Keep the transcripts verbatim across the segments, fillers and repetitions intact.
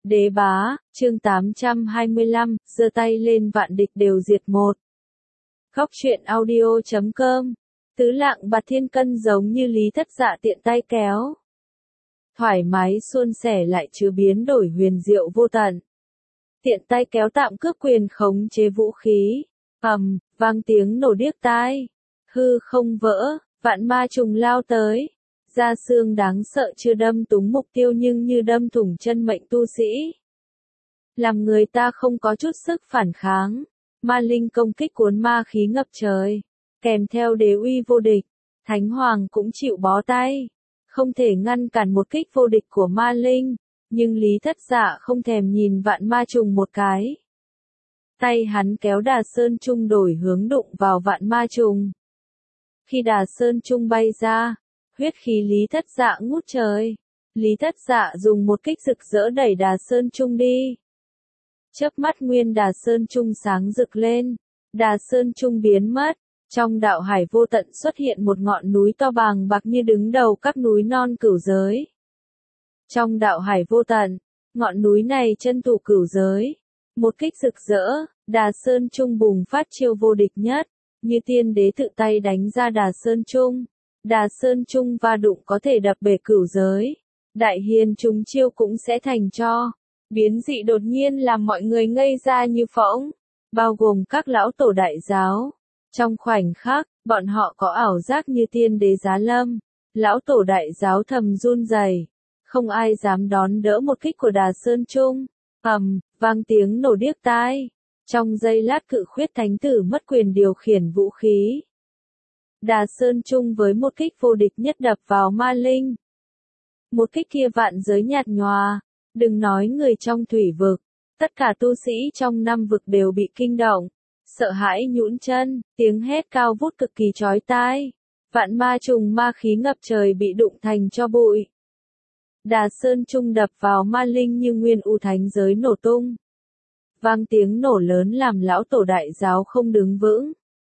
Đế bá, chương tám trăm hai mươi lăm, giơ tay lên vạn địch đều diệt một. Góc truyện audio chấm com. Tứ lạng bạt thiên cân giống như Lý Thất Dạ tiện tay kéo. Thoải mái suôn sẻ lại chứa biến đổi huyền diệu vô tận. Tiện tay kéo tạm cướp quyền khống chế vũ khí. Ầm, vang tiếng nổ điếc tai. Hư không vỡ, vạn ma trùng lao tới. Da xương đáng sợ chưa đâm trúng mục tiêu nhưng như đâm thủng chân mệnh tu sĩ. Làm người ta không có chút sức phản kháng. Ma linh công kích cuốn ma khí ngập trời. Kèm theo đế uy vô địch. Thánh hoàng cũng chịu bó tay. Không thể ngăn cản một kích vô địch của ma linh. Nhưng Lý Thất Dạ không thèm nhìn vạn ma trùng một cái. Tay hắn kéo Đà Sơn Trung đổi hướng đụng vào vạn ma trùng. Khi Đà Sơn Trung bay ra, huyết khí Lý Thất Dạ ngút trời. Lý Thất Dạ dùng một kích rực rỡ đẩy Đà Sơn Trung đi. Chớp mắt nguyên Đà Sơn Trung sáng rực lên. Đà Sơn Trung biến mất. Trong đạo hải vô tận xuất hiện một ngọn núi to bàng bạc như đứng đầu các núi non cửu giới. Trong đạo hải vô tận, ngọn núi này chân thủ cửu giới. Một kích rực rỡ, Đà Sơn Trung bùng phát chiêu vô địch nhất. Như tiên đế tự tay đánh ra Đà Sơn Trung. Đà Sơn Trung va đụng có thể đập bể cửu giới. Đại hiền trùng chiêu cũng sẽ thành cho. Biến dị đột nhiên làm mọi người ngây ra như phỗng. Bao gồm các lão tổ đại giáo. Trong khoảnh khắc, bọn họ có ảo giác như tiên đế giá lâm. Lão tổ đại giáo thầm run rẩy. Không ai dám đón đỡ một kích của Đà Sơn Trung. Ầm, vang tiếng nổ điếc tai. Trong giây lát cự khuyết thánh tử mất quyền điều khiển vũ khí. Đà Sơn Trung với một kích vô địch nhất đập vào ma linh. Một kích kia vạn giới nhạt nhòa. Đừng nói người trong thủy vực. Tất cả tu sĩ trong năm vực đều bị kinh động. Sợ hãi nhũn chân, tiếng hét cao vút cực kỳ chói tai. Vạn ma trùng ma khí ngập trời bị đụng thành cho bụi. Đà Sơn Trung đập vào ma linh như nguyên u thánh giới nổ tung. Vang tiếng nổ lớn làm lão tổ đại giáo không đứng vững.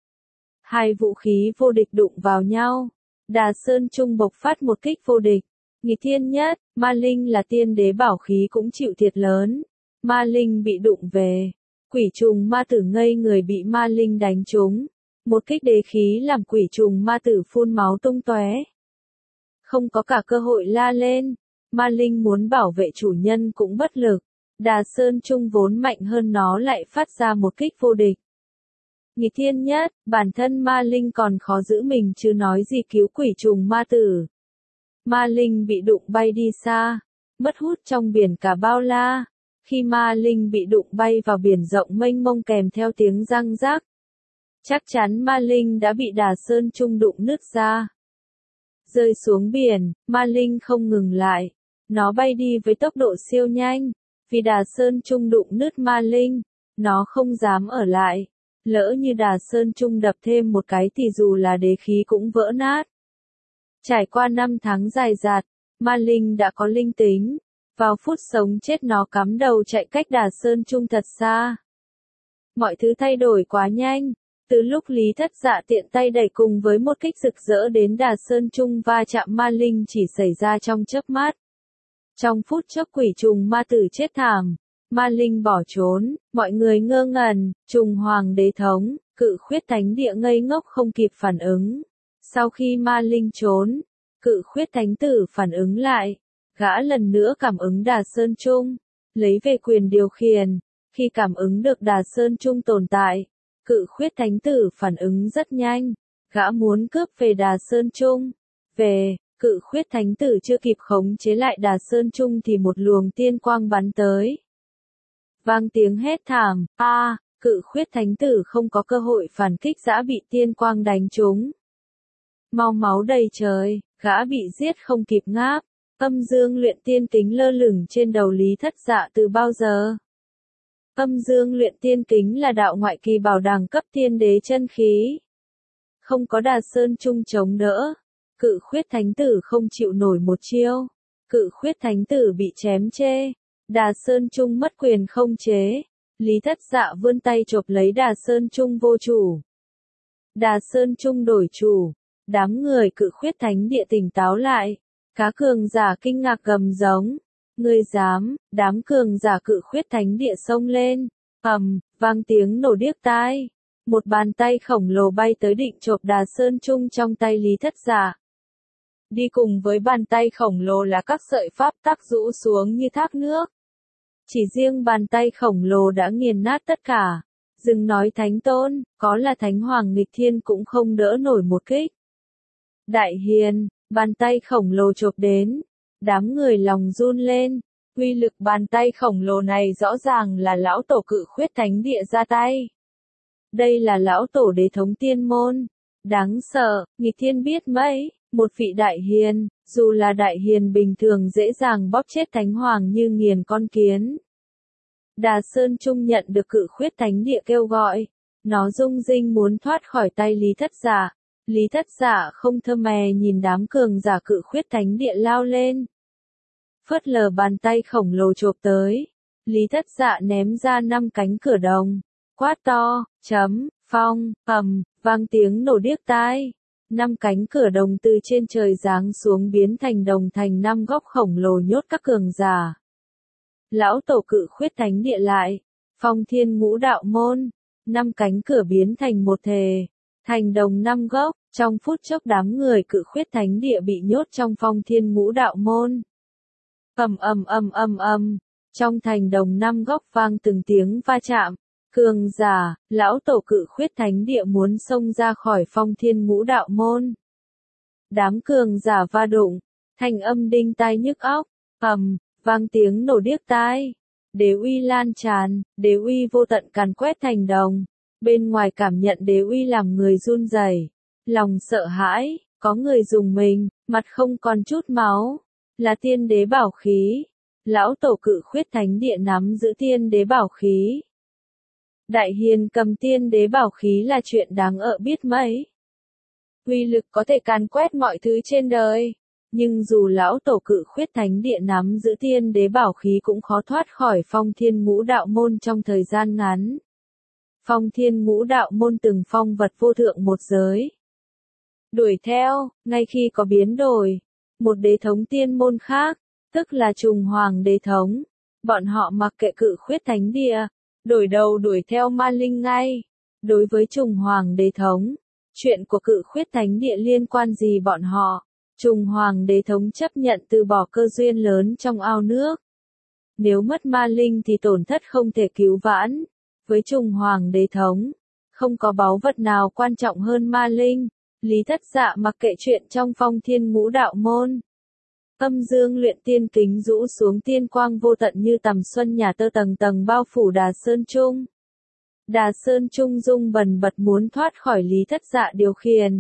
Hai vũ khí vô địch đụng vào nhau. Đà Sơn Trung bộc phát một kích vô địch. Nghịch thiên nhất, ma linh là tiên đế bảo khí cũng chịu thiệt lớn. Ma linh bị đụng về. Quỷ trùng ma tử ngây người bị ma linh đánh trúng. Một kích đế khí làm quỷ trùng ma tử phun máu tung tóe. Không có cả cơ hội la lên. Ma linh muốn bảo vệ chủ nhân cũng bất lực. Đà Sơn Trung vốn mạnh hơn nó lại phát ra một kích vô địch. Nghịch thiên nhất, bản thân ma linh còn khó giữ mình chứ nói gì cứu quỷ trùng ma tử. Ma linh bị đụng bay đi xa. Mất hút trong biển cả bao la. Khi ma linh bị đụng bay vào biển rộng mênh mông kèm theo tiếng răng rác. Chắc chắn ma linh đã bị Đà Sơn Trung đụng nứt ra. Rơi xuống biển, ma linh không ngừng lại. Nó bay đi với tốc độ siêu nhanh. Vì Đà Sơn Trung đụng nứt ma linh, nó không dám ở lại. Lỡ như Đà Sơn Trung đập thêm một cái thì dù là đế khí cũng vỡ nát. Trải qua năm tháng dài dạt, ma linh đã có linh tính. Vào phút sống chết nó cắm đầu chạy cách Đà Sơn Trung thật xa. Mọi thứ thay đổi quá nhanh. Từ lúc Lý Thất Dạ tiện tay đẩy cùng với một kích rực rỡ đến Đà Sơn Trung va chạm ma linh chỉ xảy ra trong chớp mắt. Trong phút chốc quỷ trùng ma tử chết thảm. Ma linh bỏ trốn, mọi người ngơ ngẩn, trùng hoàng đế thống, cự khuyết thánh địa ngây ngốc không kịp phản ứng. Sau khi ma linh trốn, cự khuyết thánh tử phản ứng lại. Gã lần nữa cảm ứng Đà Sơn Trung, lấy về quyền điều khiển. Khi cảm ứng được Đà Sơn Trung tồn tại, cự khuyết thánh tử phản ứng rất nhanh. Gã muốn cướp về Đà Sơn Trung. Về, cự khuyết thánh tử chưa kịp khống chế lại Đà Sơn Trung thì một luồng tiên quang bắn tới. Vang tiếng hét thảm, a, à, cự khuyết thánh tử không có cơ hội phản kích dã bị tiên quang đánh trúng. Mau máu đầy trời, gã bị giết không kịp ngáp. Âm dương luyện tiên kính lơ lửng trên đầu Lý Thất Dạ từ bao giờ? Âm dương luyện tiên kính là đạo ngoại kỳ bảo đẳng cấp tiên đế chân khí. Không có Đà Sơn Trung chống đỡ. Cự khuyết thánh tử không chịu nổi một chiêu. Cự khuyết thánh tử bị chém chê. Đà Sơn Trung mất quyền không chế. Lý Thất Dạ vươn tay chộp lấy Đà Sơn Trung vô chủ. Đà Sơn Trung đổi chủ. Đám người cự khuyết thánh địa tỉnh táo lại. Cá cường giả kinh ngạc gầm giống. Ngươi dám, đám cường giả cự khuyết thánh địa xông lên, ầm, vang tiếng nổ điếc tai. Một bàn tay khổng lồ bay tới định chộp Đà Sơn Trung trong tay Lý Thất Dạ. Đi cùng với bàn tay khổng lồ là các sợi pháp tắc rũ xuống như thác nước. Chỉ riêng bàn tay khổng lồ đã nghiền nát tất cả. Đừng nói thánh tôn, có là thánh hoàng nghịch thiên cũng không đỡ nổi một kích. Đại hiền, bàn tay khổng lồ chộp đến. Đám người lòng run lên. Uy lực bàn tay khổng lồ này rõ ràng là lão tổ cự khuyết thánh địa ra tay. Đây là lão tổ đế thống tiên môn. Đáng sợ, nghịch thiên biết mấy, một vị đại hiền, dù là đại hiền bình thường dễ dàng bóp chết thánh hoàng như nghiền con kiến. Đà Sơn Trung nhận được cự khuyết thánh địa kêu gọi. Nó rung rinh muốn thoát khỏi tay Lý Thất Dạ. Lý Thất Dạ không thơ mè nhìn đám cường giả cự khuyết thánh địa lao lên. Phớt lờ bàn tay khổng lồ chộp tới. Lý Thất Dạ ném ra năm cánh cửa đồng. Quát to, chấm, phong, ầm, vang tiếng nổ điếc tai. Năm cánh cửa đồng từ trên trời giáng xuống biến thành đồng thành năm góc khổng lồ nhốt các cường giả. Lão tổ cự khuyết thánh địa lại. Phong thiên ngũ đạo môn. Năm cánh cửa biến thành một thể. Thành đồng năm góc. Trong phút chốc đám người cự khuyết thánh địa bị nhốt trong phong thiên ngũ đạo môn. Ầm ầm ầm ầm ầm. Trong thành đồng năm góc vang từng tiếng va chạm. Cường giả, lão tổ cự khuyết thánh địa muốn xông ra khỏi phong thiên ngũ đạo môn. Đám cường giả va đụng, thanh âm đinh tai nhức óc, ầm, vang tiếng nổ điếc tai. Đế uy lan tràn, đế uy vô tận càn quét thành đồng. Bên ngoài cảm nhận đế uy làm người run rẩy, lòng sợ hãi, có người dùng mình, mặt không còn chút máu. Là tiên đế bảo khí. Lão tổ cự khuyết thánh địa nắm giữ tiên đế bảo khí. Đại hiền cầm tiên đế bảo khí là chuyện đáng ợ biết mấy. Uy lực có thể càn quét mọi thứ trên đời. Nhưng dù lão tổ cự khuyết thánh địa nắm giữ tiên đế bảo khí cũng khó thoát khỏi phong thiên ngũ đạo môn trong thời gian ngắn. Phong thiên ngũ đạo môn từng phong vật vô thượng một giới. Đuổi theo, ngay khi có biến đổi. Một đế thống tiên môn khác, tức là trùng hoàng đế thống. Bọn họ mặc kệ cự khuyết thánh địa. Đổi đầu đuổi theo ma linh ngay. Đối với trùng hoàng đế thống, chuyện của cự khuyết thánh địa liên quan gì bọn họ? Trùng hoàng đế thống chấp nhận từ bỏ cơ duyên lớn trong ao nước. Nếu mất ma linh thì tổn thất không thể cứu vãn. Với trùng hoàng đế thống, không có báu vật nào quan trọng hơn ma linh. Lý Thất Dạ mặc kệ chuyện trong phong thiên ngũ đạo môn. Âm dương luyện tiên kính rũ xuống tiên quang vô tận như tầm xuân nhà tơ tầng tầng bao phủ Đà Sơn Trung. Đà Sơn Trung rung bần bật muốn thoát khỏi Lý Thất Dạ điều khiển.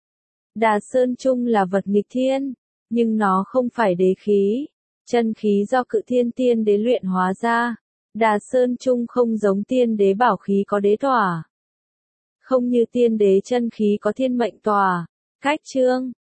Đà Sơn Trung là vật nghịch thiên, nhưng nó không phải đế khí. Chân khí do cự thiên tiên đế luyện hóa ra. Đà Sơn Trung không giống tiên đế bảo khí có đế tỏa. Không như tiên đế chân khí có thiên mệnh tỏa. Cách chương